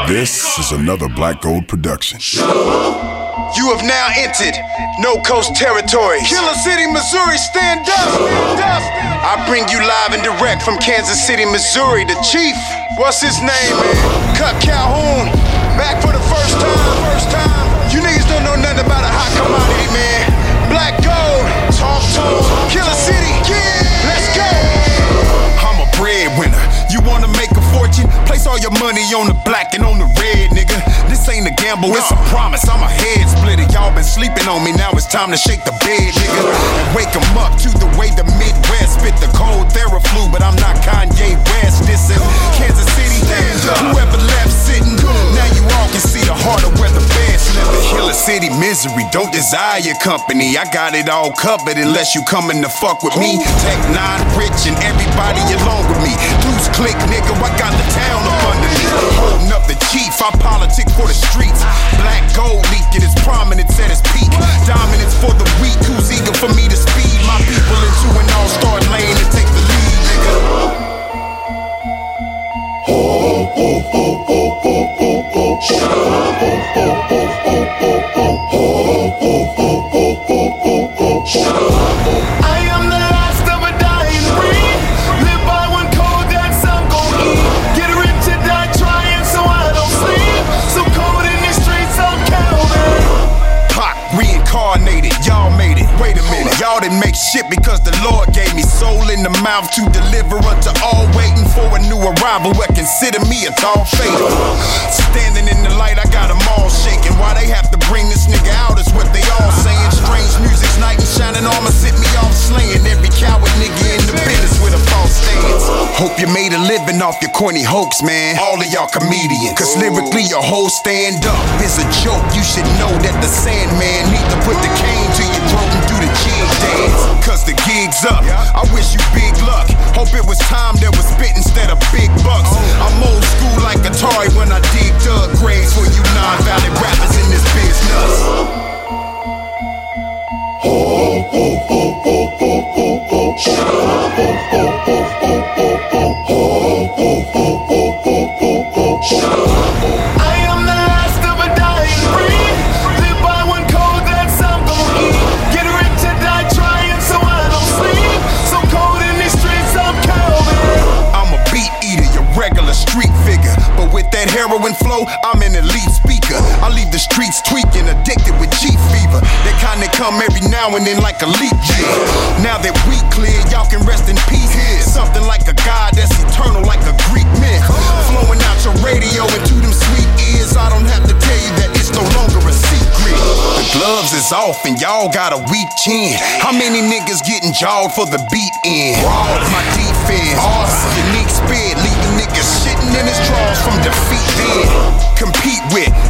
This is another Black Gold production. You have now entered No Coast territories. Killer City, Missouri, stand up. I bring you live and direct from Kansas City, Missouri. The Chief, what's his name, man? Cut Calhoun, back for the first time. You niggas don't know nothing about a hot commodity, man. Black Gold, talk to him. Killer City, yeah, let's go. I'm a breadwinner. You wanna make a fortune? Place all your money on the black and on the red, nigga. This ain't a gamble, it's a promise. I'm a head splitter. Y'all been sleeping on me, now it's time to shake the bed, nigga. And wake 'em up to the way the Midwest spit the cold Theraflu. But I'm not Kanye West, this is Kansas City. Whoever left sitting, now you all can see the heart of where the best live. Killer City misery, don't desire your company. I got it all covered unless you coming to fuck with me. Tech 9 rich and everybody along with me. Loose click, nigga, I got the town up under me. Holding up the chief, I politic for the streets. Black gold leaking its prominence at its peak. Dominance for the weak, who's eager for me to speed my people into an all-star lane and take the lead, nigga. I am the last of a dying breed. Live by one code, that's I'm gon' eat. Get rich or die trying, so I don't sleep. So cold in these streets, I'm Calvin. Pac reincarnated, y'all made it. Wait a minute, y'all didn't make shit because the Lord gave me soul in the mouth to deliver unto all waiting for a new arrival. What consider me a tall fatal. Standing in the light, I got them all shaking. Why they have to bring this nigga out is what they all saying. Strange music's night and shining armor sit me off slaying every coward nigga in the business with a false stance. Hope you made a living off your corny hoax, man. All of y'all comedians, cause lyrically your whole stand up is a joke. You should know that the Sandman need to put the cane to your throat and do the jig dance. Cause the gig's up, I wish you big luck. Hope it was time that was spit instead of big bucks. I'm old school like Atari when I dig dug graves for you non-valid rappers in this business. I am the last of a dying breed. Live by one code, that's I'm gon' eat. Get rich or die trying, so I don't sleep. So cold in these streets, I'm Calvin. I'm a beat eater, your regular street figure. But with that heroin flow, I'm an elite speaker. I leave the streets tweaking, addicted with G fever. That kind that come every now and then like a leap year. Now that we clear, y'all can rest in peace. Something like a God that's eternal like a Greek myth. Flowing out your radio into them sweet ears. I don't have to tell you that it's no longer a secret. The gloves is off and y'all got a weak chin. How many niggas getting jawed for the beat in? My defense, unique spit, leaving niggas shitting in his drawers from defeat then. Compete with